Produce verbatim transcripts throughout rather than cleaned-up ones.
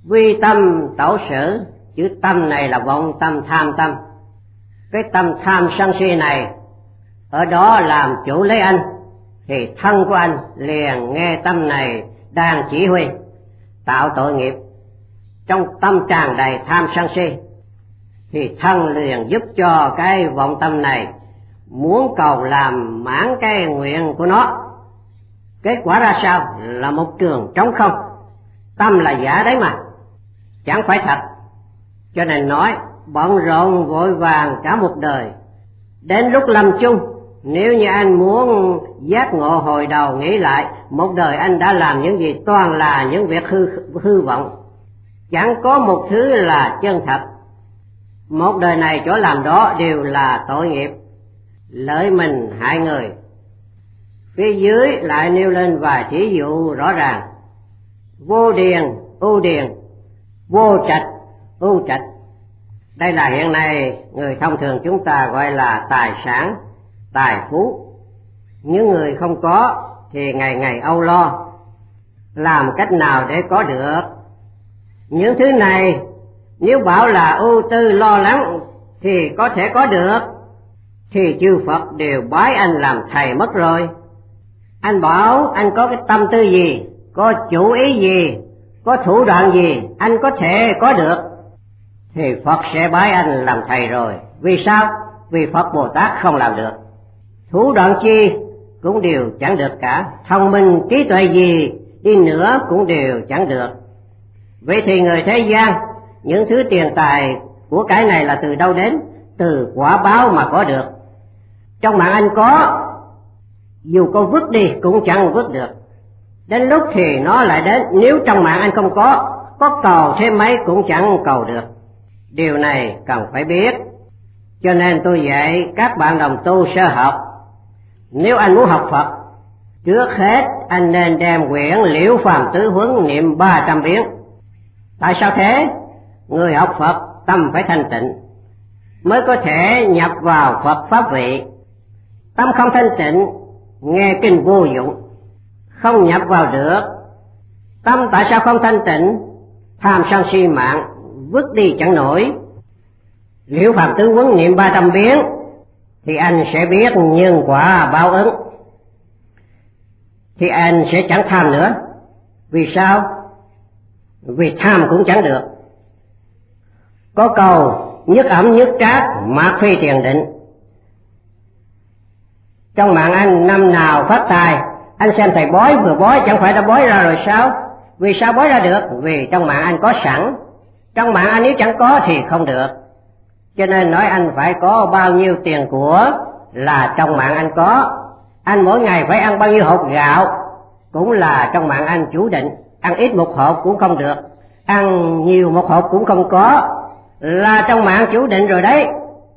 Vi tâm tẩu sử, chữ tâm này là vọng tâm, tham tâm. Cái tâm tham sân si này ở đó làm chủ lấy anh, thì thân của anh liền nghe tâm này đang chỉ huy tạo tội nghiệp. Trong tâm tràn đầy tham sân si thì thân liền giúp cho cái vọng tâm này muốn cầu làm mãn cái nguyện của nó. Kết quả ra sao? Là một trường trống không. Tâm là giả đấy mà, chẳng phải thật. Cho nên nói bận rộn vội vàng cả một đời, đến lúc lâm chung, nếu như anh muốn giác ngộ hồi đầu nghĩ lại, một đời anh đã làm những gì toàn là những việc hư, hư vọng, chẳng có một thứ là chân thật. Một đời này chỗ làm đó đều là tội nghiệp, lợi mình hại người. Phía dưới lại nêu lên vài thí dụ rõ ràng: vô điền, ưu điền; vô trạch, ưu trạch. Đây là hiện nay người thông thường chúng ta gọi là tài sản, tài phú. Những người không có thì ngày ngày âu lo, làm cách nào để có được. Những thứ này nếu bảo là ưu tư lo lắng thì có thể có được, thì chư Phật đều bái anh làm thầy mất rồi. Anh bảo anh có cái tâm tư gì, có chủ ý gì, có thủ đoạn gì anh có thể có được, thì Phật sẽ bái anh làm thầy rồi. Vì sao? Vì Phật Bồ Tát không làm được. Thủ đoạn chi cũng đều chẳng được cả, thông minh trí tuệ gì đi nữa cũng đều chẳng được. Vậy thì người thế gian, những thứ tiền tài của cái này là từ đâu đến? Từ quả báo mà có được. Trong mạng anh có, dù có vứt đi cũng chẳng vứt được. Đến lúc thì nó lại đến. Nếu trong mạng anh không có, có cầu thêm mấy cũng chẳng cầu được. Điều này cần phải biết. Cho nên tôi dạy các bạn đồng tu sơ học, nếu anh muốn học Phật, trước hết anh nên đem quyển Liễu Phàm Tứ Huấn niệm ba trăm biến. Tại sao thế? Người học Phật tâm phải thanh tịnh mới có thể nhập vào Phật pháp vị. Tâm không thanh tịnh, nghe kinh vô dụng, không nhập vào được. Tâm tại sao không thanh tịnh? Tham sân si mạng, vứt đi chẳng nổi. Liễu Phàm Tứ Huấn niệm ba trăm biến thì anh sẽ biết nhân quả báo ứng, thì anh sẽ chẳng tham nữa. Vì sao? Vì tham cũng chẳng được. Có câu nhất ẩm nhất trác, mạc phi tiền định. Trong mạng anh năm nào phát tài, anh xem thầy bói vừa bói chẳng phải đã bói ra rồi sao? Vì sao bói ra được? Vì trong mạng anh có sẵn. Trong mạng anh nếu chẳng có thì không được. Cho nên nói anh phải có bao nhiêu tiền của là trong mạng anh có. Anh mỗi ngày phải ăn bao nhiêu hột gạo cũng là trong mạng anh chủ định. Ăn ít một hộp cũng không được, ăn nhiều một hộp cũng không có, là trong mạng chủ định rồi đấy.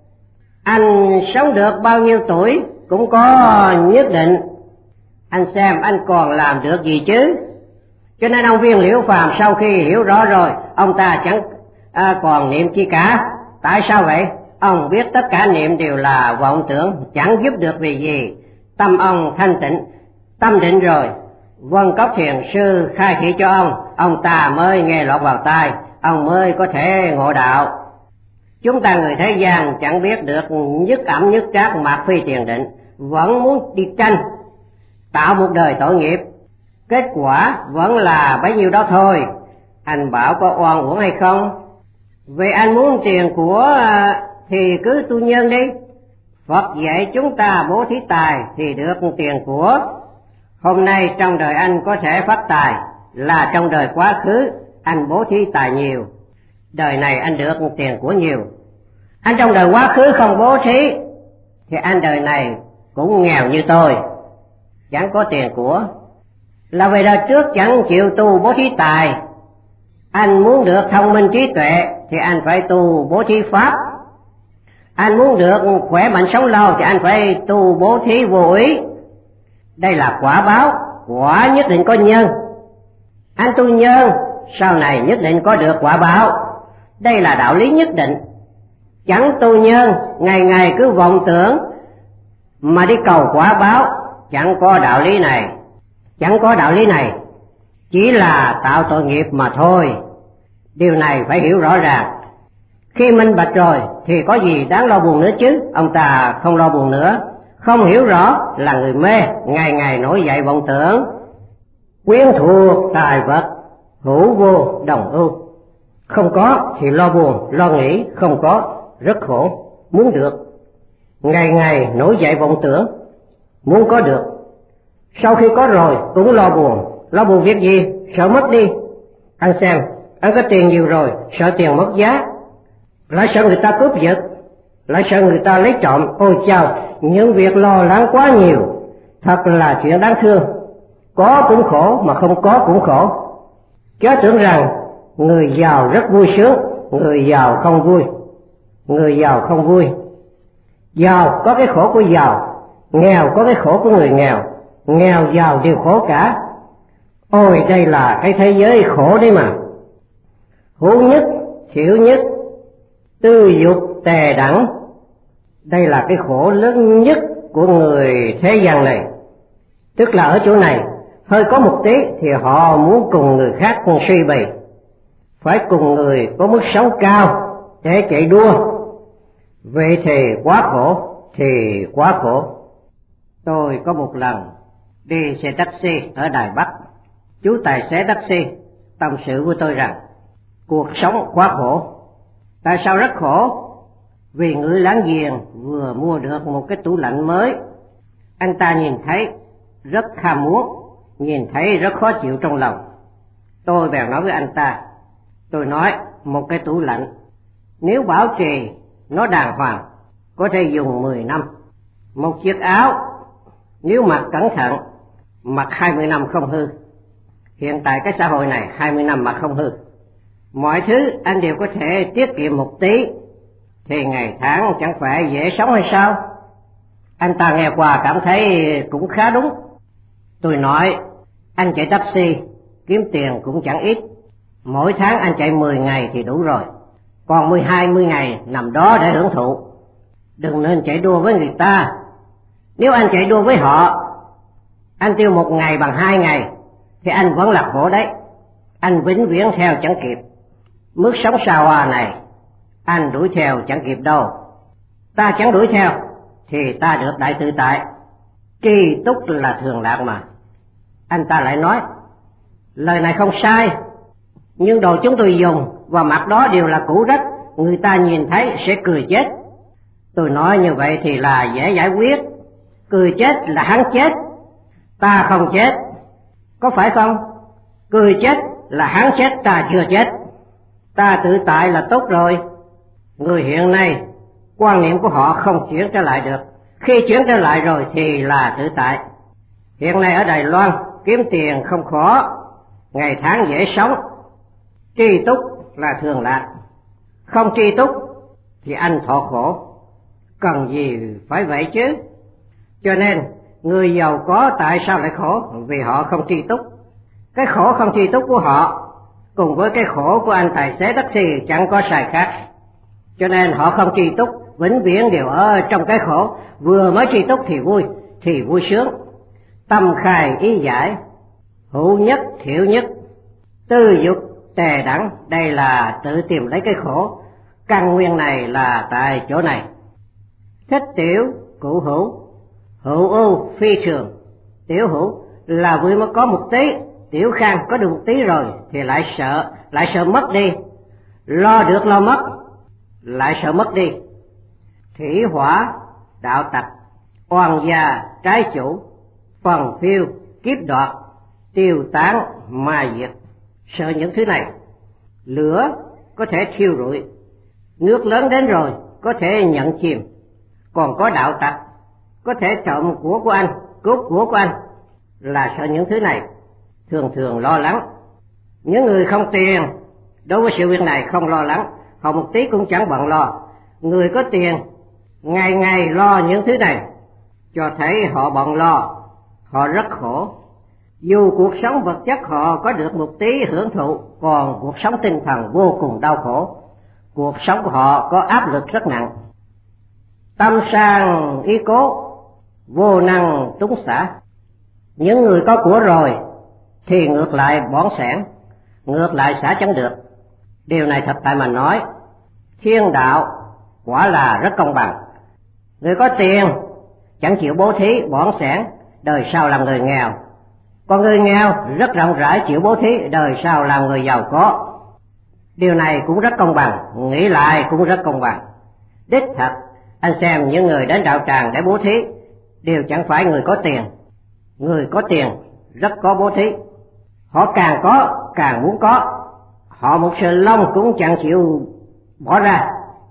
Anh sống được bao nhiêu tuổi cũng có nhất định. Anh xem anh còn làm được gì chứ. Cho nên ông Viên Liễu Phàm sau khi hiểu rõ rồi, ông ta chẳng à, còn niệm chi cả. Tại sao vậy? Ông biết tất cả niệm đều là vọng tưởng, chẳng giúp được vì gì. Tâm ông thanh tịnh, tâm định rồi, Vân Cốc Thiền Sư khai thị cho ông, ông ta mới nghe lọt vào tai, ông mới có thể ngộ đạo. Chúng ta người thế gian chẳng biết được nhất ẩm nhất trác, mạc phi tiền định, vẫn muốn đi tranh, tạo một đời tội nghiệp. Kết quả vẫn là bấy nhiêu đó thôi. Anh bảo có oan uổng hay không? Vì anh muốn tiền của thì cứ tu nhân đi. Phật dạy chúng ta bố thí tài thì được tiền của. Hôm nay trong đời anh có thể phát tài là trong đời quá khứ anh bố thí tài nhiều, đời này anh được tiền của nhiều. Anh trong đời quá khứ không bố thí thì anh đời này cũng nghèo như tôi, chẳng có tiền của. Là về đời trước chẳng chịu tu bố thí tài. Anh muốn được thông minh trí tuệ thì anh phải tu bố thí pháp. Anh muốn được khỏe mạnh sống lâu thì anh phải tu bố thí vô úy. Đây là quả báo, quả nhất định có nhân. Anh tu nhân, sau này nhất định có được quả báo. Đây là đạo lý nhất định. Chẳng tu nhân, ngày ngày cứ vọng tưởng mà đi cầu quả báo, chẳng có đạo lý này. Chẳng có đạo lý này, chỉ là tạo tội nghiệp mà thôi. Điều này phải hiểu rõ ràng. Khi minh bạch rồi thì có gì đáng lo buồn nữa chứ. Ông ta không lo buồn nữa. Không hiểu rõ là người mê, ngày ngày nổi dậy vọng tưởng, quyến thuộc tài vật, hữu vô đồng ưu. Không có thì lo buồn, lo nghĩ, không có rất khổ, muốn được. Ngày ngày nổi dậy vọng tưởng, muốn có được. Sau khi có rồi cũng lo buồn. Lo buồn việc gì? Sợ mất đi. Anh xem, anh có tiền nhiều rồi, sợ tiền mất giá, lại sợ người ta cướp giật, lại sợ người ta lấy trộm. Ôi chao, những việc lo lắng quá nhiều, thật là chuyện đáng thương. Có cũng khổ, mà không có cũng khổ. Chớ tưởng rằng người giàu rất vui sướng, người giàu không vui. Người giàu không vui. Giàu có cái khổ của giàu, nghèo có cái khổ của người nghèo. Nghèo giàu đều khổ cả. Ôi đây là cái thế giới khổ đấy mà. Hữu nhất, thiểu nhất, tư dục tề đẳng. Đây là cái khổ lớn nhất của người thế gian này. Tức là ở chỗ này, hơi có một tí thì họ muốn cùng người khác suy bì, phải cùng người có mức sống cao để chạy đua. Vậy thì quá khổ, thì quá khổ. Tôi có một lần đi xe taxi ở Đài Bắc. Chú tài xế taxi tâm sự với tôi rằng cuộc sống quá khổ. Tại sao rất khổ? Vì người láng giềng vừa mua được một cái tủ lạnh mới. Anh ta nhìn thấy rất ham muốn, nhìn thấy rất khó chịu trong lòng. Tôi bèn nói với anh ta, tôi nói một cái tủ lạnh nếu bảo trì nó đàng hoàng có thể dùng mười năm. Một chiếc áo nếu mặc cẩn thận mặc hai mươi năm không hư. Hiện tại cái xã hội này hai mươi năm mà không hư. Mọi thứ anh đều có thể tiết kiệm một tí thì ngày tháng chẳng phải dễ sống hay sao? Anh ta nghe qua cảm thấy cũng khá đúng. Tôi nói, anh chạy taxi kiếm tiền cũng chẳng ít. Mỗi tháng anh chạy mười ngày thì đủ rồi, còn mười hai mươi ngày nằm đó để hưởng thụ. Đừng nên chạy đua với người ta. Nếu anh chạy đua với họ, anh tiêu một ngày bằng hai ngày thì anh vẫn là khổ đấy. Anh vĩnh viễn theo chẳng kịp. Mức sống xa hoa này anh đuổi theo chẳng kịp đâu. Ta chẳng đuổi theo thì ta được đại tự tại. Tri túc là thường lạc mà. Anh ta lại nói, lời này không sai, nhưng đồ chúng tôi dùng và mặt đó đều là cũ rách, người ta nhìn thấy sẽ cười chết. Tôi nói như vậy thì là dễ giải quyết. Cười chết là hắn chết, ta không chết, có phải không? Cười chết là hắn chết, ta chưa chết. Ta tự tại là tốt rồi. Người hiện nay quan niệm của họ không chuyển trở lại được. Khi chuyển trở lại rồi thì là tự tại. Hiện nay ở Đài Loan kiếm tiền không khó, ngày tháng dễ sống. Tri túc là thường lạc. Không tri túc thì anh thọ khổ. Cần gì phải vậy chứ? Cho nên người giàu có tại sao lại khổ? Vì họ không tri túc. Cái khổ không tri túc của họ cùng với cái khổ của anh tài xế taxi chẳng có sai khác. Cho nên họ không tri túc, vĩnh viễn đều ở trong cái khổ. Vừa mới tri túc thì vui, thì vui sướng. Tâm khai ý giải, hữu nhất thiểu nhất, tư dục tề đẳng. Đây là tự tìm lấy cái khổ. Căn nguyên này là tại chỗ này. Thích tiểu cụ hữu, hữu ưu phi thường. Tiểu hữu là vừa mới có một tí, tiểu khang có được một tí rồi thì lại sợ, lại sợ mất đi. Lo được lo mất, lại sợ mất đi. Thủy hỏa đạo tặc, oan gia trái chủ, phần phiêu kiếp đoạt, tiêu tán ma diệt. Sợ những thứ này. Lửa có thể thiêu rụi, nước lớn đến rồi có thể nhận chìm. Còn có đạo tặc có thể trộm của của anh, cướp của của anh. Là sợ những thứ này, thường thường lo lắng. Những người không tiền đối với sự việc này không lo lắng, họ một tí cũng chẳng bận lo. Người có tiền ngày ngày lo những thứ này, cho thấy họ bận lo, họ rất khổ. Dù cuộc sống vật chất họ có được một tí hưởng thụ, còn cuộc sống tinh thần vô cùng đau khổ. Cuộc sống của họ có áp lực rất nặng. Tâm sang ý cố, vô năng túng xả. Những người có của rồi thì ngược lại bỏn sẻn, ngược lại xả chẳng được. Điều này thật tại mà nói, thiên đạo quả là rất công bằng. Người có tiền chẳng chịu bố thí bỏn sẻn, đời sau làm người nghèo. Còn người nghèo rất rộng rãi chịu bố thí, đời sau làm người giàu có. Điều này cũng rất công bằng, nghĩ lại cũng rất công bằng. Đích thật, anh xem những người đến đạo tràng để bố thí đều chẳng phải người có tiền. Người có tiền rất có bố thí, họ càng có càng muốn có, họ một sợi lông cũng chẳng chịu bỏ ra.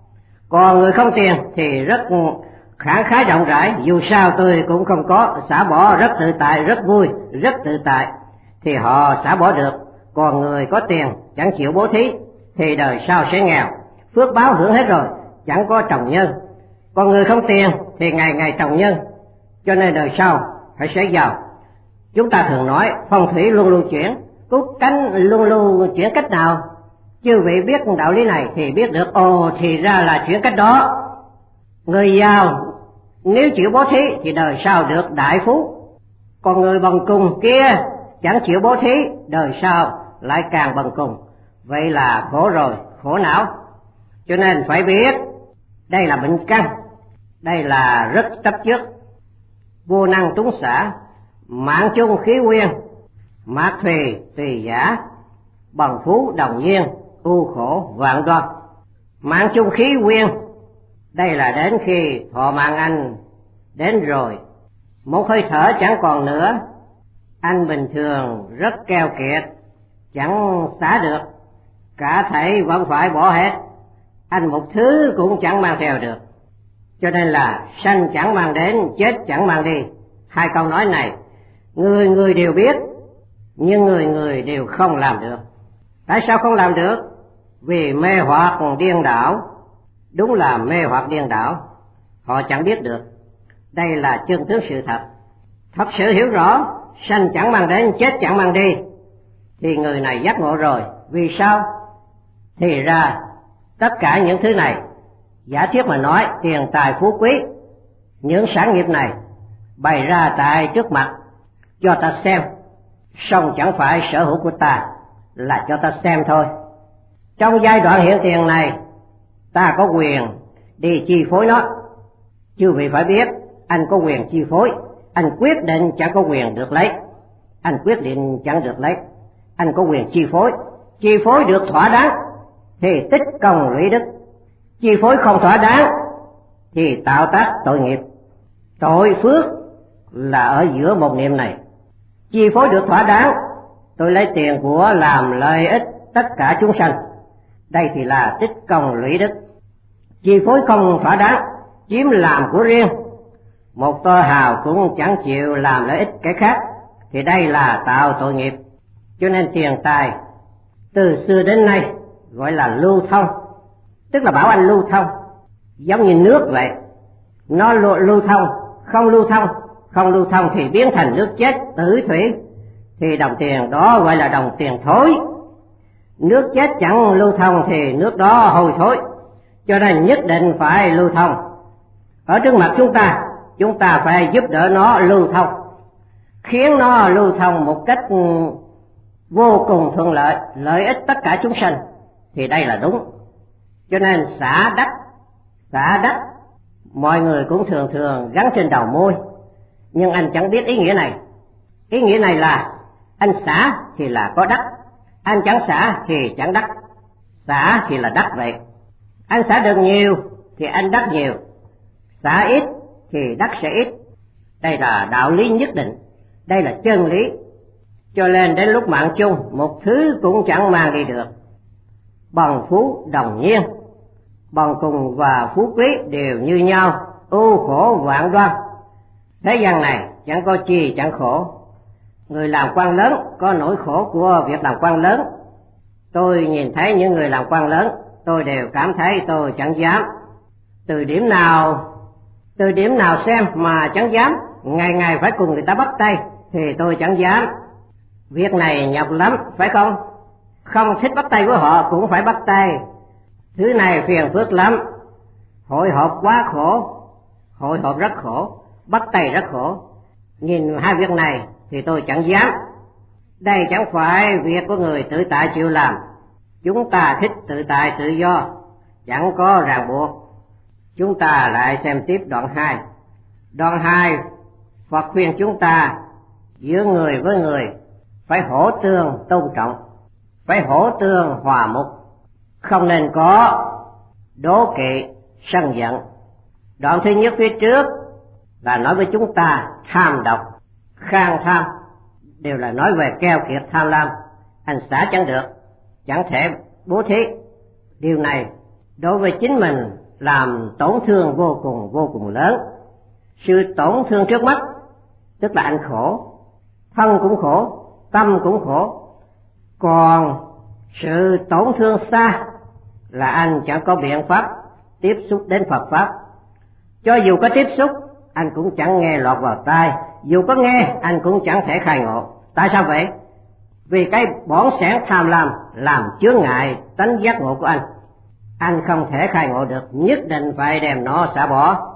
Còn người không tiền thì rất khẳng khái rộng rãi, dù sao tôi cũng không có, xả bỏ rất tự tại, rất vui, rất tự tại, thì họ xả bỏ được. Còn người có tiền chẳng chịu bố thí thì đời sau sẽ nghèo, phước báo hưởng hết rồi, chẳng có trồng nhân. Còn người không tiền thì ngày ngày trồng nhân, cho nên đời sau phải sẽ giàu. Chúng ta thường nói phong thủy luôn luôn chuyển, cúc cánh luôn luôn chuyển cách nào? Chư vị biết đạo lý này thì biết được, ồ thì ra là chuyển cách đó. Người giàu nếu chịu bố thí thì đời sau được đại phú, còn người bần cùng kia chẳng chịu bố thí, đời sau lại càng bần cùng. Vậy là khổ rồi, khổ não. Cho nên phải biết đây là bệnh căn, đây là rất chấp trước. Vô năng túng xả, mạng chung khí nguyên, mạc thùy tùy giả, bằng phú đồng nhiên, ưu khổ vạn đoan. Mạng chung khí nguyên, đây là đến khi thọ mạng anh đến rồi, một hơi thở chẳng còn nữa, anh bình thường rất keo kiệt, chẳng xả được, cả thảy vẫn phải bỏ hết, anh một thứ cũng chẳng mang theo được. Cho nên là sanh chẳng mang đến, chết chẳng mang đi. Hai câu nói này người người đều biết, nhưng người người đều không làm được. Tại sao không làm được? Vì mê hoặc điên đảo. Đúng là mê hoặc điên đảo, họ chẳng biết được. Đây là chân tướng sự thật. Thật sự hiểu rõ sanh chẳng mang đến, chết chẳng mang đi, thì người này giác ngộ rồi. Vì sao? Thì ra tất cả những thứ này, giả thiết mà nói, tiền tài phú quý, những sản nghiệp này bày ra tại trước mặt cho ta xem, song chẳng phải sở hữu của ta, là cho ta xem thôi. Trong giai đoạn hiện tiền này, ta có quyền đi chi phối nó. Chư vị phải biết, anh có quyền chi phối, anh quyết định chẳng có quyền được lấy. Anh quyết định chẳng được lấy, anh có quyền chi phối. Chi phối được thỏa đáng thì tích công lũy đức, chi phối không thỏa đáng thì tạo tác tội nghiệp. Tội phước là ở giữa một niệm này. Chi phối được thỏa đáng, tôi lấy tiền của làm lợi ích tất cả chúng sanh, đây thì là tích công lũy đức. Chi phối không thỏa đáng, chiếm làm của riêng, một tơ hào cũng chẳng chịu làm lợi ích cái khác, thì đây là tạo tội nghiệp. Cho nên tiền tài từ xưa đến nay gọi là lưu thông, tức là bảo anh lưu thông, giống như nước vậy. Nó lưu thông, không lưu thông, không lưu thông thì biến thành nước chết tử thủy, thì đồng tiền đó gọi là đồng tiền thối. Nước chết chẳng lưu thông thì nước đó hôi thối, cho nên nhất định phải lưu thông. Ở trước mặt chúng ta, chúng ta phải giúp đỡ nó lưu thông, khiến nó lưu thông một cách vô cùng thuận lợi, lợi ích tất cả chúng sanh, thì đây là đúng. Cho nên xả đất, xả đất mọi người cũng thường thường gắn trên đầu môi, nhưng anh chẳng biết ý nghĩa này. Ý nghĩa này là anh xả thì là có đất, anh chẳng xả thì chẳng đất. Xả thì là đất vậy. Anh xả được nhiều thì anh đất nhiều, xả ít thì đất sẽ ít. Đây là đạo lý nhất định, đây là chân lý. Cho nên đến lúc mạng chung, một thứ cũng chẳng mang đi được. Bằng phú đồng nhiên, bằng cùng và phú quý đều như nhau, ưu khổ vạn đoan. Thế gian này chẳng có chi chẳng khổ. Người làm quan lớn có nỗi khổ của việc làm quan lớn. Tôi nhìn thấy những người làm quan lớn, tôi đều cảm thấy tôi chẳng dám. Từ điểm nào, từ điểm nào xem mà chẳng dám, ngày ngày phải cùng người ta bắt tay thì tôi chẳng dám. Việc này nhọc lắm, phải không? Không thích bắt tay với họ cũng phải bắt tay. Thứ này phiền phức lắm, hội họp quá khổ, hội họp rất khổ, bắt tay rất khổ. Nhìn hai việc này thì tôi chẳng dám. Đây chẳng phải việc của người tự tại chịu làm. Chúng ta thích tự tại tự do, chẳng có ràng buộc. Chúng ta lại xem tiếp đoạn hai. Đoạn hai, Phật khuyên chúng ta giữa người với người phải hỗ tương tôn trọng, phải hỗ tương hòa mục, không nên có đố kỵ sân giận. Đoạn thứ nhất phía trước là nói với chúng ta tham độc, khang tham, đều là nói về keo kiệt tham lam. Anh xả chẳng được, chẳng thể bố thí. Điều này đối với chính mình làm tổn thương vô cùng vô cùng lớn. Sự tổn thương trước mắt tức là anh khổ, thân cũng khổ, tâm cũng khổ. Còn sự tổn thương xa là anh chẳng có biện pháp tiếp xúc đến Phật Pháp. Cho dù có tiếp xúc, anh cũng chẳng nghe lọt vào tai, dù có nghe, anh cũng chẳng thể khai ngộ. Tại sao vậy? Vì cái bỏng sẻn tham lam làm chướng ngại tánh giác ngộ của anh. Anh không thể khai ngộ được, nhất định phải đem nó xả bỏ.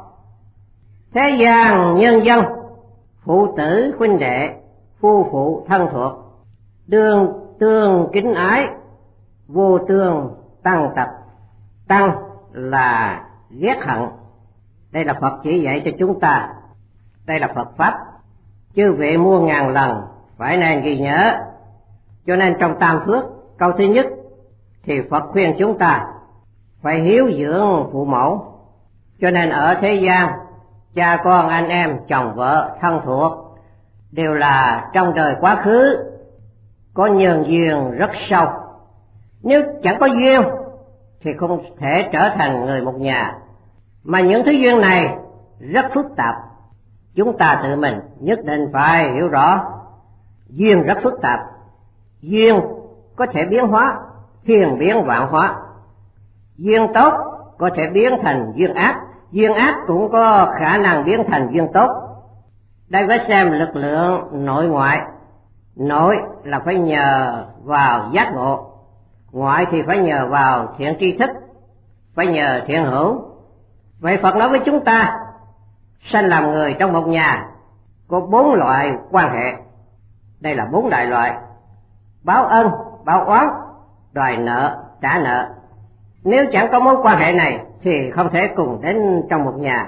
Thế gian nhân dân, phụ tử huynh đệ, phu phụ thân thuộc, đương tương kính ái, vô tương tăng tập. Tăng là ghét hận. Đây là Phật chỉ dạy cho chúng ta. Đây là Phật Pháp, chư vị muôn ngàn lần phải nên ghi nhớ. Cho nên trong Tam Phước, câu thứ nhất thì Phật khuyên chúng ta phải hiếu dưỡng phụ mẫu. Cho nên ở thế gian, cha con anh em, chồng vợ, thân thuộc đều là trong đời quá khứ có nhân duyên rất sâu. Nếu chẳng có duyên thì không thể trở thành người một nhà. Mà những thứ duyên này rất phức tạp, chúng ta tự mình nhất định phải hiểu rõ. Duyên rất phức tạp, duyên có thể biến hóa, thiên biến vạn hóa. Duyên tốt có thể biến thành duyên ác, duyên ác cũng có khả năng biến thành duyên tốt. Đây phải xem lực lượng nội ngoại. Nội là phải nhờ vào giác ngộ, ngoại thì phải nhờ vào thiện tri thức, phải nhờ thiện hữu. Vậy Phật nói với chúng ta, sanh làm người trong một nhà có bốn loại quan hệ. Đây là bốn đại loại: báo ân, báo oán, đòi nợ, trả nợ. Nếu chẳng có mối quan hệ này thì không thể cùng đến trong một nhà.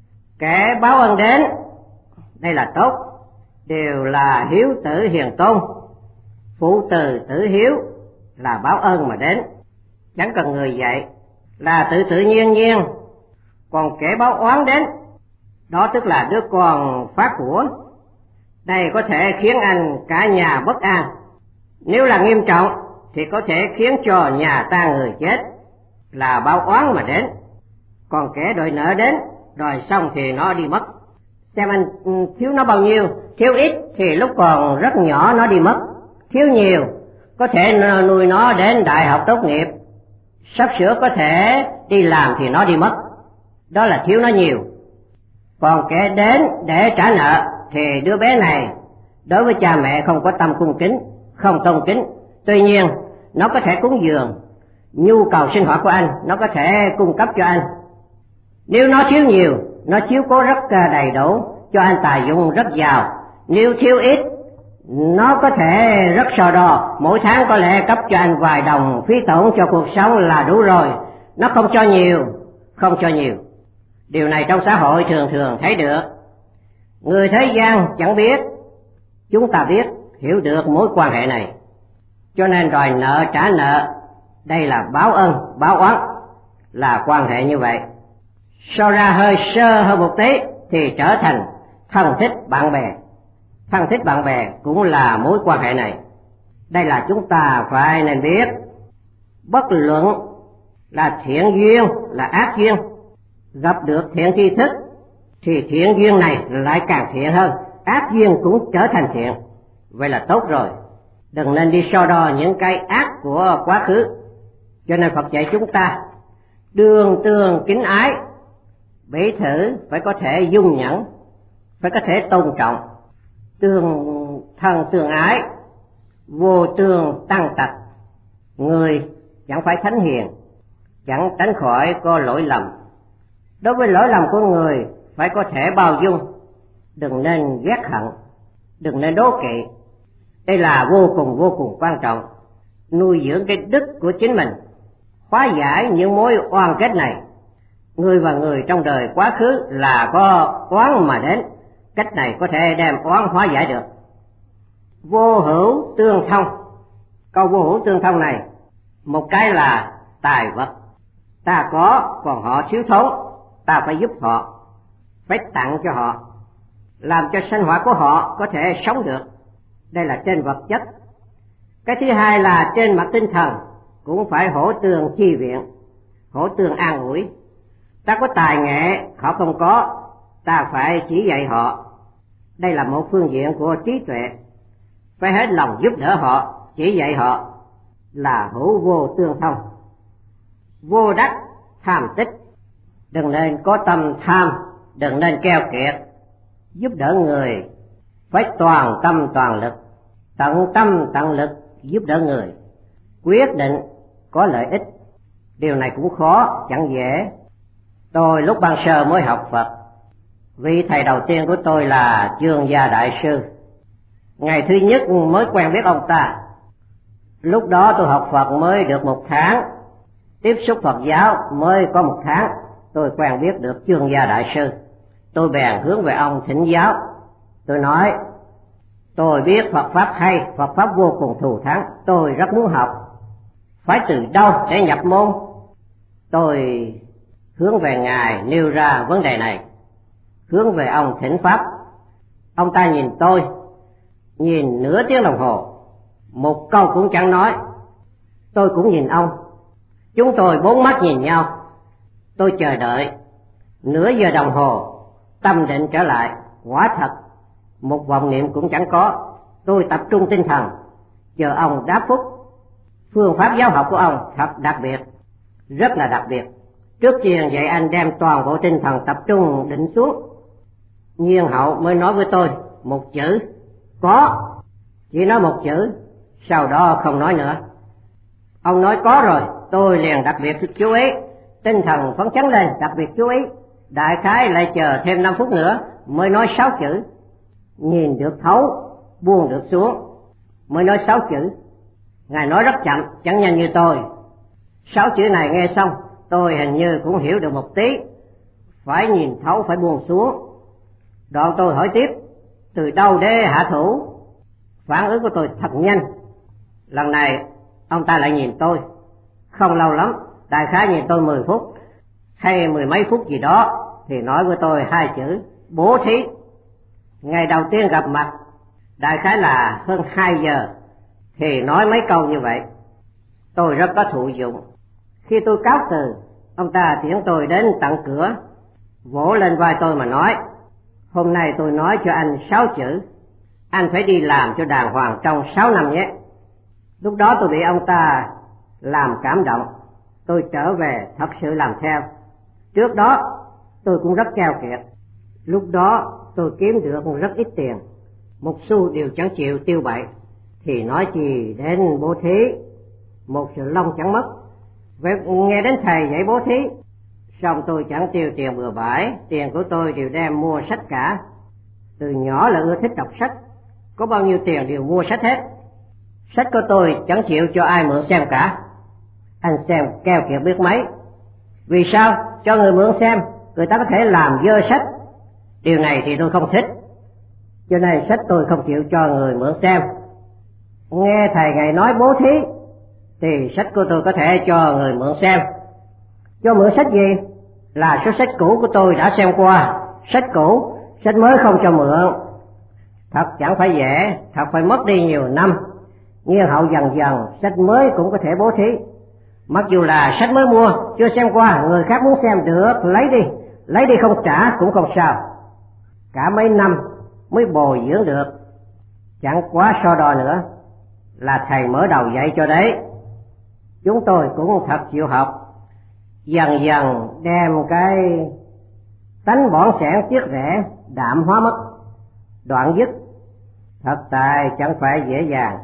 Kẻ báo ân đến, đây là tốt, đều là hiếu tử hiền tôn. Phụ từ tử hiếu là báo ân mà đến, chẳng cần người dạy, là tự tự nhiên nhiên. Còn kẻ báo oán đến, đó tức là đứa con phá của. Đây có thể khiến anh cả nhà bất an. Nếu là nghiêm trọng thì có thể khiến cho nhà ta người chết, là báo oán mà đến. Còn kẻ đòi nợ đến, đòi xong thì nó đi mất. Xem anh thiếu nó bao nhiêu, thiếu ít thì lúc còn rất nhỏ nó đi mất, thiếu nhiều có thể nuôi nó đến đại học tốt nghiệp, sắp sửa có thể đi làm thì nó đi mất. Đó là thiếu nó nhiều. Còn kẻ đến để trả nợ thì đứa bé này đối với cha mẹ không có tâm cung kính, không tôn kính. Tuy nhiên nó có thể cúng dường, nhu cầu sinh hoạt của anh nó có thể cung cấp cho anh. Nếu nó thiếu nhiều, nó chiếu cố rất đầy đủ, cho anh tài dụng rất giàu. Nếu thiếu ít, nó có thể rất so đo, mỗi tháng có lẽ cấp cho anh vài đồng phí tổn cho cuộc sống là đủ rồi. Nó không cho nhiều, không cho nhiều. Điều này trong xã hội thường thường thấy được. Người thế gian chẳng biết, chúng ta biết, hiểu được mối quan hệ này. Cho nên đòi nợ trả nợ, đây là báo ân, báo oán, là quan hệ như vậy. So ra hơi sơ hơn một tí thì trở thành thân thích bạn bè. Thân thích bạn bè cũng là mối quan hệ này. Đây là chúng ta phải nên biết. Bất luận là thiện duyên là ác duyên, gặp được thiện tri thức thì thiện duyên này lại càng thiện hơn, ác duyên cũng trở thành thiện. Vậy là tốt rồi. Đừng nên đi so đo những cái ác của quá khứ. Cho nên Phật dạy chúng ta đương tương kính ái, bỉ thử phải có thể dung nhẫn, phải có thể tôn trọng. Tương thân tương ái, vô tương tăng tật. Người chẳng phải thánh hiền, chẳng tránh khỏi có lỗi lầm. Đối với lỗi lầm của người phải có thể bao dung, đừng nên ghét hận, đừng nên đố kỵ. Đây là vô cùng vô cùng quan trọng. nuôi dưỡng cái đức của chính mình, hóa giải những mối oan kết này. Người và người trong đời quá khứ là có oán mà đến, cách này có thể đem oán hóa giải được. Vô hữu tương thông, câu vô hữu tương thông này, một cái là tài vật, ta có còn họ thiếu thốn, ta phải giúp họ, phải tặng cho họ, làm cho sinh hoạt của họ có thể sống được. Đây là trên vật chất. Cái thứ hai là trên mặt tinh thần, cũng phải hỗ tương chi viện, hỗ tương an ủi. Ta có tài nghệ, họ không có, ta phải chỉ dạy họ. Đây là một phương diện của trí tuệ, phải hết lòng giúp đỡ họ, chỉ dạy họ, là hữu vô tương thông. Vô đắc tham tích, đừng nên có tâm tham, đừng nên keo kiệt. Giúp đỡ người phải toàn tâm toàn lực, tận tâm tận lực giúp đỡ người, quyết định có lợi ích. Điều này cũng khó, chẳng dễ. Tôi lúc ban sơ mới học Phật, vị thầy đầu tiên của tôi là Chương Gia Đại Sư. Ngày thứ nhất mới quen biết ông ta. Lúc đó tôi học Phật mới được một tháng, tiếp xúc Phật giáo mới có một tháng, tôi quen biết được Chương Gia Đại Sư. Tôi bèn hướng về ông thỉnh giáo. Tôi nói, tôi biết Phật Pháp hay, Phật Pháp vô cùng thù thắng, tôi rất muốn học. Phải từ đâu để nhập môn? Tôi hướng về Ngài nêu ra vấn đề này, hướng về ông thỉnh Pháp. Ông ta nhìn tôi, nhìn nửa tiếng đồng hồ, một câu cũng chẳng nói. Tôi cũng nhìn ông, chúng tôi bốn mắt nhìn nhau. Tôi chờ đợi nửa giờ đồng hồ, tâm định trở lại, quả thật một vọng niệm cũng chẳng có. Tôi tập trung tinh thần chờ ông đáp phúc. Phương pháp giáo học của ông thật đặc biệt, rất là đặc biệt. Trước tiên dạy anh đem toàn bộ tinh thần tập trung định xuống. Nhiên hậu mới nói với tôi một chữ có, chỉ nói một chữ, sau đó không nói nữa. Ông nói có rồi, tôi liền đặc biệt chú ý, tinh thần phấn chấn lên, đặc biệt chú ý. Đại khái lại chờ thêm năm phút nữa mới nói sáu chữ. Nhìn được thấu, buông được xuống, mới nói sáu chữ. Ngài nói rất chậm, chẳng nhanh như tôi. Sáu chữ này nghe xong, tôi hình như cũng hiểu được một tí. Phải nhìn thấu, phải buông xuống. Đoạn tôi hỏi tiếp, từ đâu để hạ thủ? Phản ứng của tôi thật nhanh. Lần này ông ta lại nhìn tôi, không lâu lắm, đại khái nhìn tôi mười phút hay mười mấy phút gì đó, thì nói với tôi hai chữ bố thí. Ngày đầu tiên gặp mặt, đại khái là hơn hai giờ, thì nói mấy câu như vậy. Tôi rất có thụ dụng. Khi tôi cáo từ, ông ta tiễn tôi đến tận cửa, vỗ lên vai tôi mà nói, hôm nay tôi nói cho anh sáu chữ, anh phải đi làm cho đàng hoàng trong sáu năm nhé. Lúc đó tôi bị ông ta làm cảm động, tôi trở về thật sự làm theo. Trước đó tôi cũng rất keo kiệt, lúc đó tôi kiếm được rất ít tiền, một xu đều chẳng chịu tiêu bậy, thì nói gì đến bố thí, một sự lông chẳng mất. Vậy nghe đến thầy dạy bố thí, xong tôi chẳng tiêu tiền bừa bãi, tiền của tôi đều đem mua sách cả. Từ nhỏ là ưa thích đọc sách, có bao nhiêu tiền đều mua sách hết. Sách của tôi chẳng chịu cho ai mượn xem cả. Anh xem keo kiệt biết mấy. Vì sao? Cho người mượn xem, người ta có thể làm dơ sách. Điều này thì tôi không thích, cho nên sách tôi không chịu cho người mượn xem. Nghe thầy ngài nói bố thí, thì sách của tôi có thể cho người mượn xem. Cho mượn sách gì? Là số sách cũ của tôi đã xem qua. Sách cũ, sách mới không cho mượn. Thật chẳng phải dễ, thật phải mất đi nhiều năm. Nhưng hậu dần dần sách mới cũng có thể bố thí. Mặc dù là sách mới mua, chưa xem qua, người khác muốn xem được, lấy đi. Lấy đi không trả cũng không sao. Cả mấy năm mới bồi dưỡng được, chẳng quá so đo nữa. Là thầy mở đầu dạy cho đấy. Chúng tôi cũng thật chịu học, dần dần đem cái tánh bỏn sẻn tiếc rẻ đạm hóa mất, đoạn dứt. Thật tại chẳng phải dễ dàng.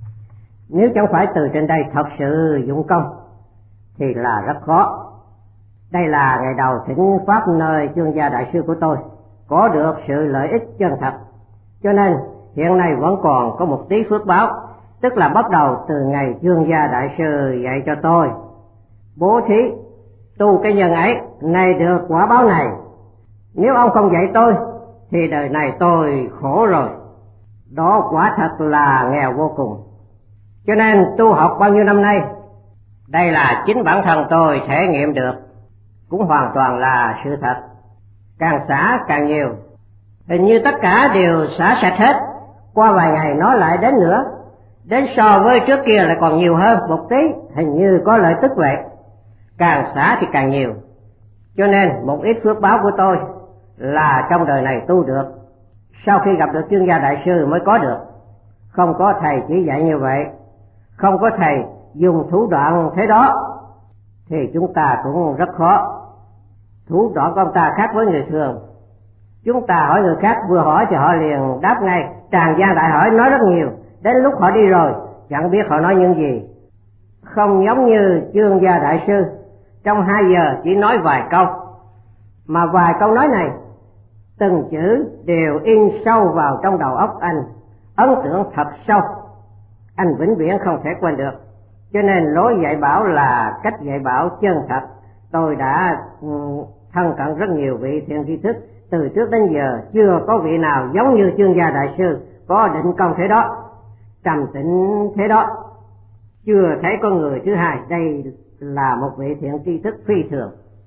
Nếu chẳng phải từ trên đây thật sự dụng công thì là rất khó. Đây là ngày đầu thỉnh pháp nơi Chương Gia Đại Sư của tôi, có được sự lợi ích chân thật, cho nên hiện nay vẫn còn có một tí phước báo. tức là bắt đầu từ ngày Dương Gia Đại Sư dạy cho tôi bố thí tu cái nhân ấy, nay được quả báo này. Nếu ông không dạy tôi thì đời này tôi khổ rồi. Đó quả thật là nghèo vô cùng. Cho nên tu học bao nhiêu năm nay, đây là chính bản thân tôi thể nghiệm được, cũng hoàn toàn là sự thật. Càng xả càng nhiều, hình như tất cả đều xả sạch hết. Qua vài ngày nó lại đến nữa, đến so với trước kia lại còn nhiều hơn một tí, hình như có lợi tức vậy. Càng xả thì càng nhiều. Cho nên một ít phước báo của tôi là trong đời này tu được, sau khi gặp được Chương Gia Đại Sư mới có được. Không có thầy chỉ dạy như vậy, không có thầy dùng thủ đoạn thế đó, thì chúng ta cũng rất khó. Thủ đoạn của ông ta khác với người thường. Chúng ta hỏi người khác, vừa hỏi thì họ liền đáp ngay, tràn gian đại hỏi nói rất nhiều, đến lúc họ đi rồi chẳng biết họ nói những gì. Không giống như Chương Gia Đại Sư, trong hai giờ chỉ nói vài câu, mà vài câu nói này từng chữ đều in sâu vào trong đầu óc anh, ấn tượng thật sâu, anh vĩnh viễn không thể quên được. Cho nên lối dạy bảo là cách dạy bảo chân thật. Tôi đã thân cận rất nhiều vị thiện tri thức, từ trước đến giờ chưa có vị nào giống như Chương Gia Đại Sư, có định công thế đó, trầm tĩnh thế đó, chưa thấy có người thứ hai. Đây là một vị thiện tri thức phi thường.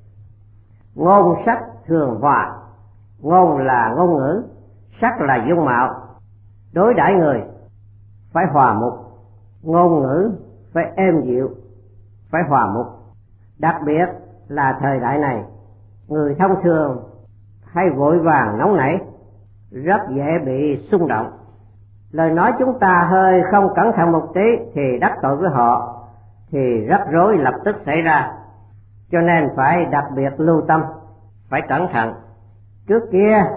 Ngôn sắc thường hòa. Ngôn là ngôn ngữ, sắc là dung mạo. Đối đãi người phải hòa mục, ngôn ngữ phải êm dịu, phải hòa mục. Đặc biệt là thời đại này, người thông thường hay vội vàng nóng nảy, rất dễ bị xung động. Lời nói chúng ta hơi không cẩn thận một tí thì đắc tội với họ, thì rắc rối lập tức xảy ra. Cho nên phải đặc biệt lưu tâm, phải cẩn thận. Trước kia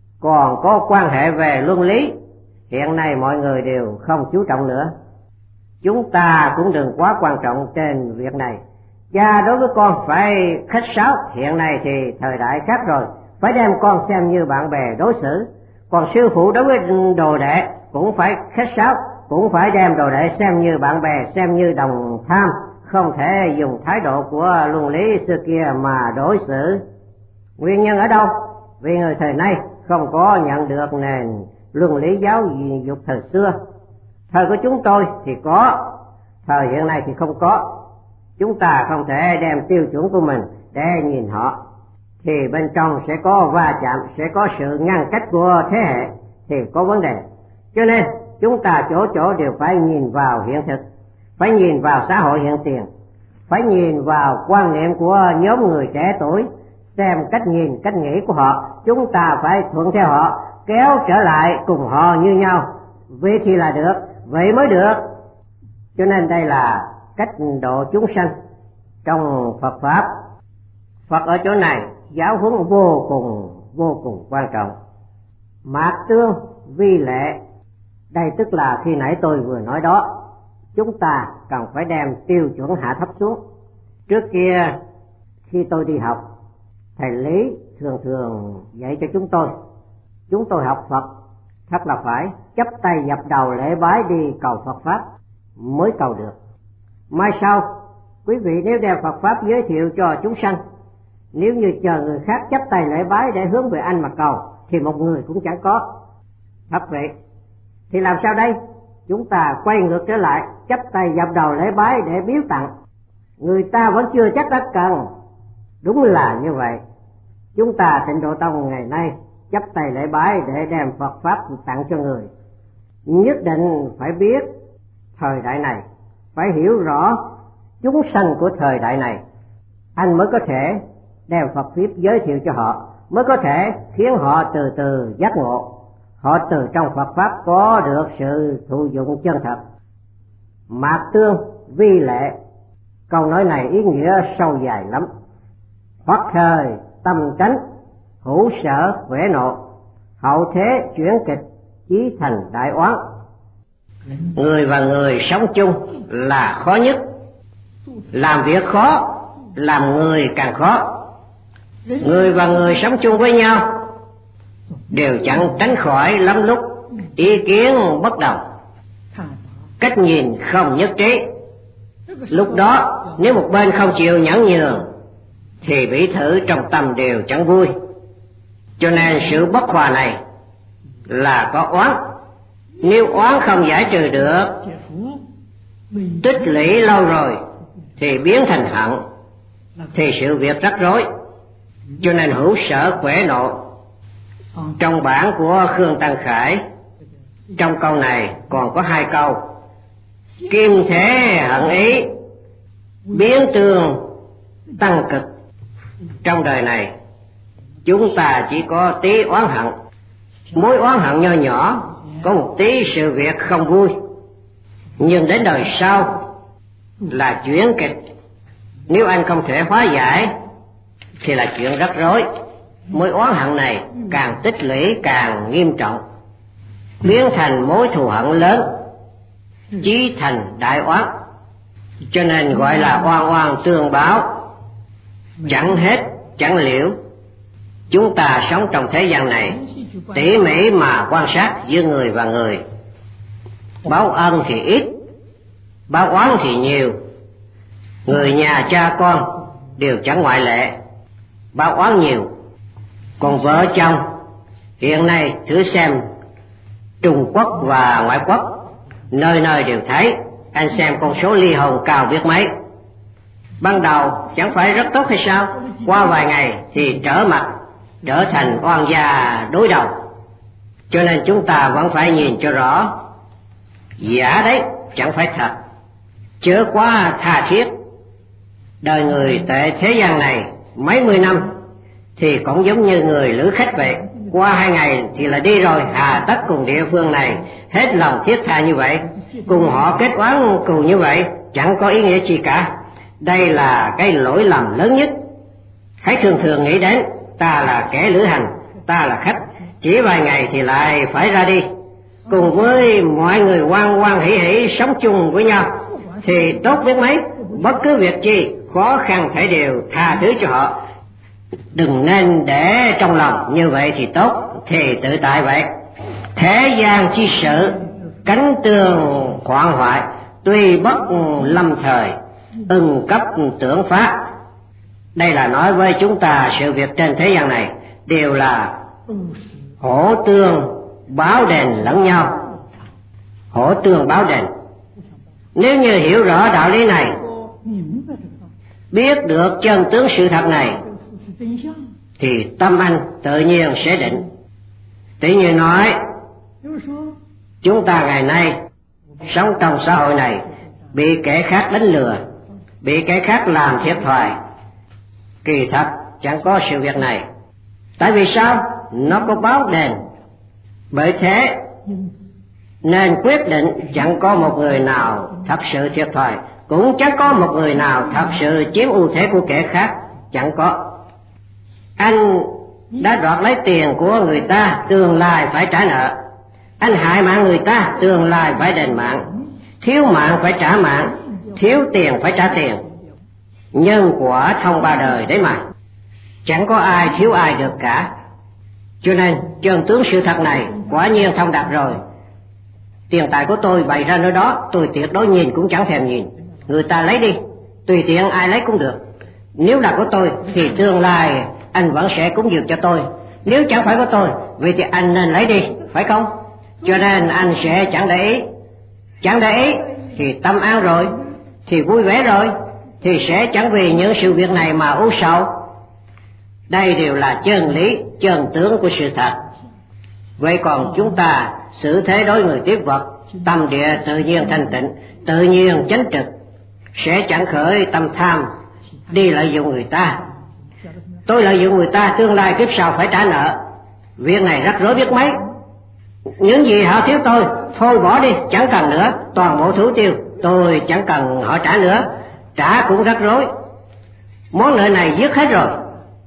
còn có quan hệ về luân lý, hiện nay mọi người đều không chú trọng nữa. Chúng ta cũng đừng quá quan trọng trên việc này. Cha đối với con phải khách sáo, hiện nay thì thời đại khác rồi, phải đem con xem như bạn bè đối xử. Còn sư phụ đối với đồ đệ cũng phải khách sáo, cũng phải đem đồ đệ xem như bạn bè, xem như đồng tham, không thể dùng thái độ của luân lý xưa kia mà đối xử. Nguyên nhân ở đâu? Vì người thời nay không có nhận được nền luân lý giáo dục thời xưa. Thời của chúng tôi thì có, thời hiện nay thì không có. Chúng ta không thể đem tiêu chuẩn của mình để nhìn họ, thì bên trong sẽ có va chạm, sẽ có sự ngăn cách của thế hệ, thì có vấn đề. Cho nên chúng ta chỗ chỗ đều phải nhìn vào hiện thực, phải nhìn vào xã hội hiện tiền, phải nhìn vào quan niệm của nhóm người trẻ tuổi, xem cách nhìn, cách nghĩ của họ. Chúng ta phải thuận theo họ, kéo trở lại cùng họ như nhau, vậy thì là được, vậy mới được. Cho nên đây là cách độ chúng sanh trong Phật Pháp. Phật ở chỗ này giáo huấn vô cùng vô cùng quan trọng. Mạc tương vi lệ, đây tức là khi nãy tôi vừa nói đó, chúng ta cần phải đem tiêu chuẩn hạ thấp xuống. Trước kia khi tôi đi học, thầy Lý thường thường dạy cho chúng tôi, chúng tôi học Phật thật là phải chắp tay dập đầu lễ bái đi cầu Phật Pháp mới cầu được. Mai sau, quý vị nếu đem Phật Pháp giới thiệu cho chúng sanh, nếu như chờ người khác chắp tay lễ bái để hướng về anh mà cầu, thì một người cũng chẳng có. Thật vậy, thì làm sao đây? Chúng ta quay ngược trở lại, chắp tay dập đầu lễ bái để biếu tặng. Người ta vẫn chưa chắc đã cần. Đúng là như vậy. Chúng ta Tịnh Độ Tông ngày nay chắp tay lễ bái để đem Phật Pháp tặng cho người. Nhất định phải biết thời đại này, phải hiểu rõ chúng sanh của thời đại này, anh mới có thể đem Phật Pháp giới thiệu cho họ, mới có thể khiến họ từ từ giác ngộ, họ từ trong Phật Pháp có được sự thụ dụng chân thật. Mạc tương vi lệ, câu nói này ý nghĩa sâu dài lắm. Hoặc thời tâm tránh, hữu sở huệ nộ, hậu thế chuyển kịch, chí thành đại oán. Người và người sống chung là khó nhất. Làm việc khó, làm người càng khó. Người và người sống chung với nhau đều chẳng tránh khỏi lắm lúc ý kiến bất đồng. cách nhìn không nhất trí. Lúc đó nếu một bên không chịu nhẫn nhường thì bị thử trong tâm đều chẳng vui. Cho nên sự bất hòa này là có oán. Nếu oán không giải trừ được, tích lũy lâu rồi thì biến thành hận, thì sự việc rắc rối. Cho nên hữu sở khỏe nộ. Trong bản của Khương Tăng Khải, trong câu này còn có hai câu: kim thế hận ý, biến tương tăng cực. Trong đời này chúng ta chỉ có tí oán hận, mối oán hận nho nhỏ, có một tí sự việc không vui, nhưng đến đời sau là chuyển kịch. Nếu anh không thể hóa giải thì là chuyện rắc rối. Mối oán hận này càng tích lũy càng nghiêm trọng, biến thành mối thù hận lớn, chí thành đại oán. Cho nên gọi là oan oan tương báo, chẳng hết chẳng liễu. Chúng ta sống trong thế gian này, tỉ mỉ mà quan sát giữa người và người, báo ân thì ít, báo oán thì nhiều. Người nhà cha con đều chẳng ngoại lệ, báo oán nhiều. Còn vợ chồng hiện nay thử xem, Trung Quốc và ngoại quốc nơi nơi đều thấy. Anh xem con số ly hôn cao biết mấy. Ban đầu chẳng phải rất tốt hay sao? Qua vài ngày thì trở mặt, trở thành oan gia đối đầu. Cho nên chúng ta vẫn phải nhìn cho rõ, giả đấy chẳng phải thật, chớ quá tha thiết. Đời người tại thế gian này mấy mươi năm thì cũng giống như người lữ khách vậy, qua hai ngày thì là đi rồi, hà tất cùng địa phương này hết lòng thiết tha như vậy, cùng họ kết oán cừu như vậy, chẳng có ý nghĩa chi cả. Đây là cái lỗi lầm lớn nhất. Hãy thường thường nghĩ đến, ta là kẻ lữ hành, ta là khách, chỉ vài ngày thì lại phải ra đi, cùng với mọi người hoan hoan hỷ hỷ sống chung với nhau thì tốt biết mấy. Bất cứ việc chi khó khăn phải đều tha thứ cho họ, đừng nên để trong lòng, như vậy thì tốt, thì tự tại vậy. Thế gian chi sự, cánh tương hoạn hoại, tuy bất lâm thời, ưng cấp tưởng phá. Đây là nói với chúng ta sự việc trên thế gian này đều là hỗ tương báo đền lẫn nhau, hỗ tương báo đền. Nếu như hiểu rõ đạo lý này, biết được chân tướng sự thật này, thì tâm anh tự nhiên sẽ định. Tỷ như nói, chúng ta ngày nay sống trong xã hội này bị kẻ khác đánh lừa, bị kẻ khác làm thiệt thòi. Kỳ thật chẳng có sự việc này. Tại vì sao? Nó có báo đền. Bởi thế nên quyết định chẳng có một người nào thật sự thiệt thòi, cũng chẳng có một người nào thật sự chiếm ưu thế của kẻ khác. Chẳng có. Anh đã đoạt lấy tiền của người ta, tương lai phải trả nợ. Anh hại mạng người ta, tương lai phải đền mạng. Thiếu mạng phải trả mạng, thiếu tiền phải trả tiền. Nhân quả thông ba đời đấy mà, chẳng có ai thiếu ai được cả. Cho nên chân tướng sự thật này quả nhiên thông đạt rồi. Tiền tài của tôi bày ra nơi đó, tôi tuyệt đối nhìn cũng chẳng thèm nhìn. Người ta lấy đi, tùy tiện ai lấy cũng được. Nếu là của tôi thì tương lai anh vẫn sẽ cúng dường cho tôi. Nếu chẳng phải của tôi, vì thì anh nên lấy đi, phải không? Cho nên anh sẽ chẳng để ý. Chẳng để ý thì tâm an rồi, thì vui vẻ rồi, thì sẽ chẳng vì những sự việc này mà u sầu. Đây đều là chân lý, chân tướng của sự thật. Vậy còn chúng ta xử thế đối người tiếp vật, tâm địa tự nhiên thanh tịnh, tự nhiên chánh trực, sẽ chẳng khởi tâm tham đi lợi dụng người ta. Tôi lợi dụng người ta, tương lai kiếp sau phải trả nợ. Việc này rắc rối biết mấy. Những gì họ thiếu tôi, thôi bỏ đi, chẳng cần nữa, toàn bộ thủ tiêu, tôi chẳng cần họ trả nữa. Trả cũng rắc rối. Món nợ này dứt hết rồi,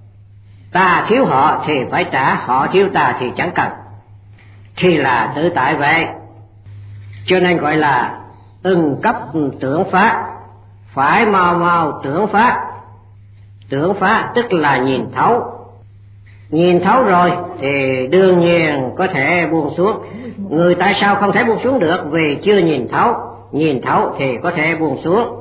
ta thiếu họ thì phải trả, họ thiếu ta thì chẳng cần, thì là tự tại vậy. Cho nên gọi là ưng cấp tưởng phá, phải mau mau tưởng phá. Tưởng phá tức là nhìn thấu. Nhìn thấu rồi thì đương nhiên có thể buông xuống. Người tại sao không thể buông xuống được? Vì chưa nhìn thấu. nhìn thấu thì có thể buông xuống.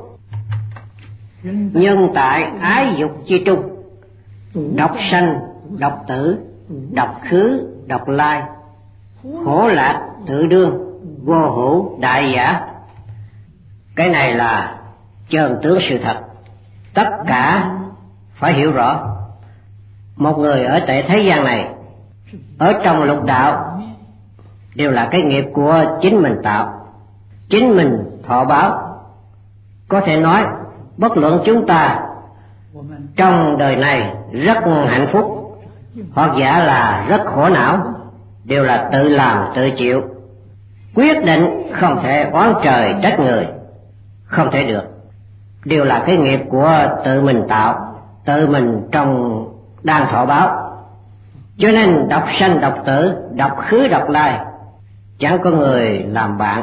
Nhưng tại ái dục chi trung, độc sanh, độc tử, độc khứ, độc lai, khổ lạc, tự đương, vô hữu, đại giả. Cái này là chân tướng sự thật, tất cả phải hiểu rõ. Một người ở tại thế gian này, ở trong lục đạo, đều là cái nghiệp của chính mình tạo, chính mình thọ báo. Có thể nói bất luận chúng ta trong đời này rất hạnh phúc hoặc giả là rất khổ não, đều là tự làm tự chịu. Quyết định không thể oán trời trách người, không thể được. Đều là cái nghiệp của tự mình tạo, tự mình trong đang thọ báo. Cho nên độc sanh độc tử, độc khứ độc lai, chẳng có người làm bạn.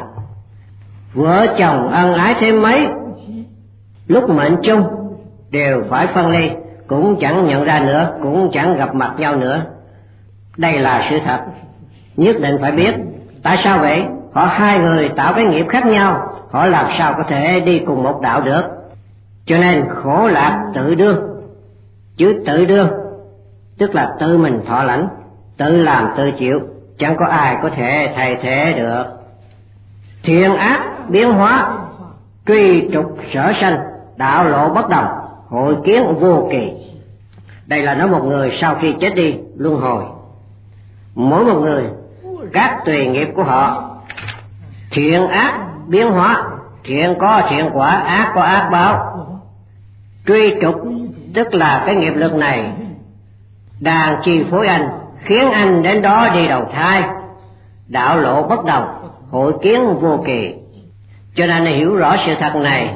Vợ chồng ân ái thế mấy, lúc mệnh chung đều phải phân ly, cũng chẳng nhận ra nữa, cũng chẳng gặp mặt nhau nữa. Đây là sự thật, nhất định phải biết. Tại sao vậy? Họ hai người tạo cái nghiệp khác nhau, họ làm sao có thể đi cùng một đạo được? Cho nên khổ lạc tự đương. Chứ tự đương tức là tự mình thọ lãnh, tự làm tự chịu, chẳng có ai có thể thay thế được. Thiện ác biến hóa, truy trục sở sanh, đạo lộ bất đồng, hội kiến vô kỳ. Đây là nói một người sau khi chết đi luân hồi. Mỗi một người các tùy nghiệp của họ, thiện ác biến hóa, thiện có thiện quả, ác có ác báo. Truy trục tức là cái nghiệp lực này đang chi phối anh, khiến anh đến đó đi đầu thai. Đạo lộ bất đồng, hội kiến vô kỳ. Cho nên hiểu rõ sự thật này,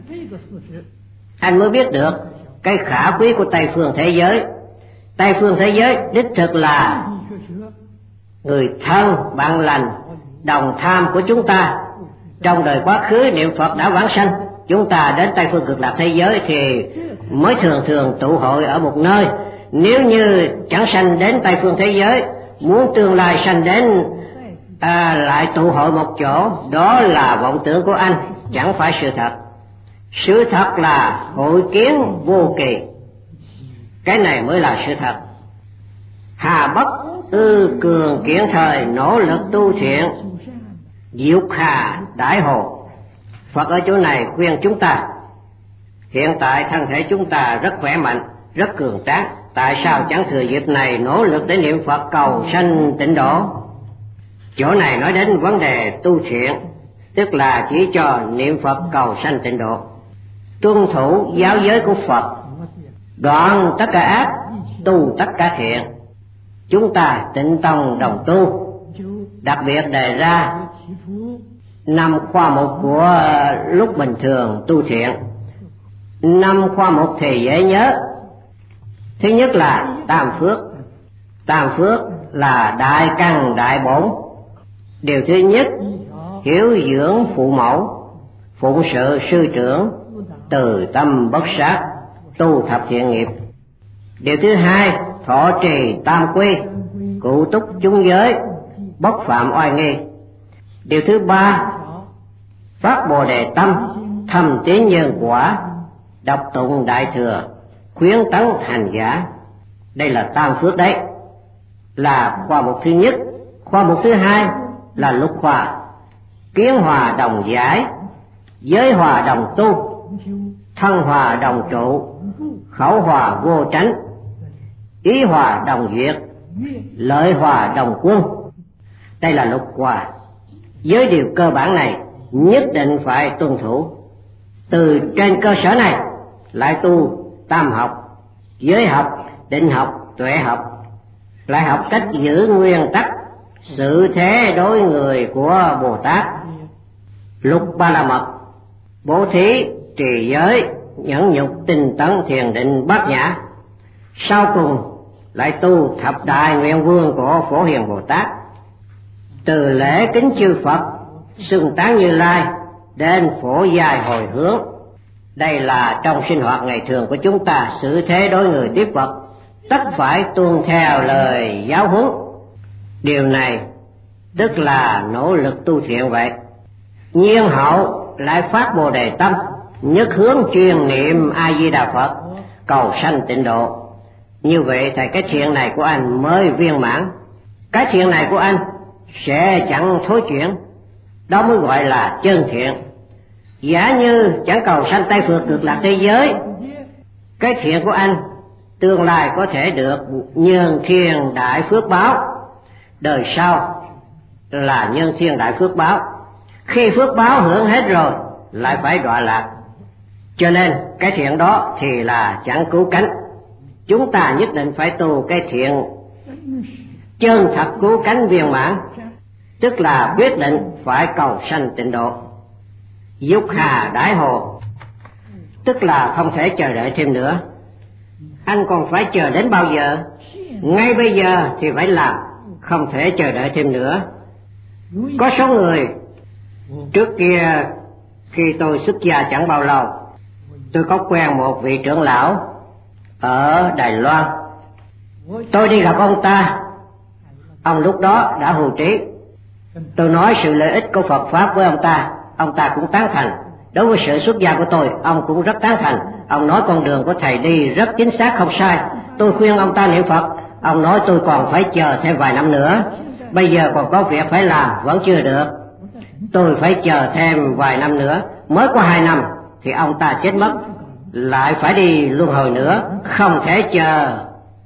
anh mới biết được cái khả quý của Tây phương thế giới. Tây phương thế giới đích thực là người thân bạn lành đồng tham của chúng ta. Trong đời quá khứ niệm Phật đã vãng sanh, chúng ta đến Tây phương cực lạc thế giới thì mới thường thường tụ hội ở một nơi. Nếu như chẳng sanh đến Tây phương thế giới, muốn tương lai sanh đến à, lại tụ hội một chỗ, đó là vọng tưởng của anh, chẳng phải sự thật. Sự thật là hội kiến vô kỳ. Cái này mới là sự thật. Hà bất ư cường kiện thời, nỗ lực tu thiện, diệu hà đại hồ. Phật ở chỗ này khuyên chúng ta, hiện tại thân thể chúng ta rất khỏe mạnh, rất cường tráng, tại sao chẳng thừa dịp này nỗ lực để niệm Phật cầu sanh tịnh độ? Chỗ này nói đến vấn đề tu thiện, tức là chỉ cho niệm Phật cầu sanh tịnh độ, tuân thủ giáo giới của Phật, đoạn tất cả ác, tu tất cả thiện. Chúng ta Tịnh Tông đồng tu, đặc biệt đề ra năm khoa mục của lúc bình thường tu thiện. Năm khoa mục thì dễ nhớ. Thứ nhất là tam phước. Tam phước là đại căn đại bổn. Điều thứ nhất, hiếu dưỡng phụ mẫu, phụng sự sư trưởng, từ tâm bất sát, tu thập thiện nghiệp. Điều thứ hai, thọ trì tam quy, cụ túc chúng giới, bất phạm oai nghi. Điều thứ ba, phát bồ đề tâm, thầm tín nhân quả, đọc tụng đại thừa, khuyến tấn hành giả. Đây là tam phước đấy, là khoa mục thứ nhất. Khoa mục thứ hai là lục hòa, kiến hòa đồng giải, giới hòa đồng tu, thân hòa đồng trụ, khẩu hòa vô tránh, ý hòa đồng duyệt, lợi hòa đồng quân. Đây là lục hòa. Với điều cơ bản này nhất định phải tuân thủ. Từ trên cơ sở này lại tu tam học, giới học, định học, tuệ học, lại học cách giữ nguyên tắc sự thế đối người của Bồ Tát. Lục ba la mật, bố thí, trì giới, nhẫn nhục, tinh tấn, thiền định, bát nhã. Sau cùng lại tu thập đại nguyện vương của Phổ Hiền Bồ Tát, từ lễ kính chư Phật, xưng tán Như Lai đến phổ dài hồi hướng. Đây là trong sinh hoạt ngày thường của chúng ta, xử thế đối người tiếp Phật tất phải tuân theo lời giáo huấn. Điều này tức là nỗ lực tu thiện vậy. nhiên hậu lại phát Bồ Đề tâm, nhất hướng truyền niệm A Di Đà Phật, cầu sanh tịnh độ. Như vậy thì cái thiện này của anh mới viên mãn. Cái thiện này của anh sẽ chẳng thối chuyển, đó mới gọi là chân thiện. Giả như chẳng cầu sanh Tây Phước Cực Lạc thế giới, cái thiện của anh tương lai có thể được nhân thiên đại phước báo, đời sau là nhân thiên đại phước báo. Khi phước báo hưởng hết rồi lại phải đọa lạc, cho nên cái thiện đó thì là chẳng cứu cánh. Chúng ta nhất định phải tu cái thiện chân thật cứu cánh viên mãn, tức là quyết định phải cầu sanh tịnh độ. Dục hà đãi hồ, tức là không thể chờ đợi thêm nữa. Anh còn phải chờ đến bao giờ? Ngay bây giờ thì phải làm, không thể chờ đợi thêm nữa. Có số người trước kia khi tôi xuất gia chẳng bao lâu, tôi có quen một vị trưởng lão ở Đài Loan. Tôi đi gặp ông ta, ông lúc đó đã hưu trí. Tôi nói sự lợi ích của Phật Pháp với ông ta, ông ta cũng tán thành. Đối với sự xuất gia của tôi, ông cũng rất tán thành. Ông nói con đường của thầy đi rất chính xác không sai. Tôi khuyên ông ta niệm Phật, ông nói tôi còn phải chờ thêm vài năm nữa. Bây giờ còn có việc phải làm, vẫn chưa được. Tôi phải chờ thêm vài năm nữa. Mới có hai năm thì ông ta chết mất, lại phải đi luân hồi nữa, không thể chờ.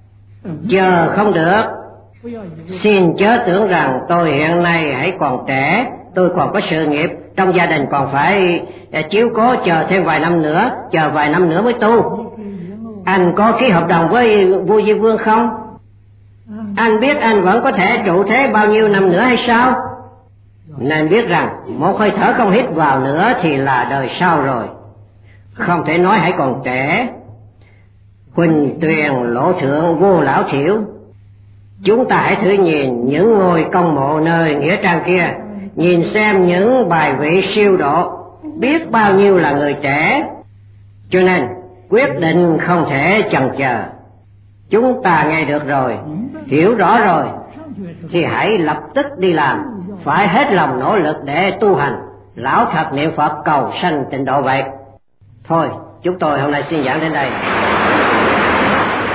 Chờ không được. Xin chớ tưởng rằng tôi hiện nay hãy còn trẻ, tôi còn có sự nghiệp, trong gia đình còn phải chiếu cố, chờ thêm vài năm nữa, chờ vài năm nữa mới tu. Anh có ký hợp đồng với vua Diêm Vương không? Anh biết anh vẫn có thể trụ thế bao nhiêu năm nữa hay sao? Nên biết rằng một hơi thở không hít vào nữa thì là đời sau rồi, không thể nói hãy còn trẻ. Huỳnh tuyền lộ thượng vô lão thiểu. Chúng ta hãy thử nhìn những ngôi công mộ nơi nghĩa trang kia, nhìn xem những bài vị siêu độ, biết bao nhiêu là người trẻ. Cho nên quyết định không thể chần chờ. Chúng ta nghe được rồi, hiểu rõ rồi thì hãy lập tức đi làm, phải hết lòng nỗ lực để tu hành, lão thật niệm Phật cầu sanh tịnh độ vậy. Thôi, chúng tôi hôm nay xin giảng đến đây.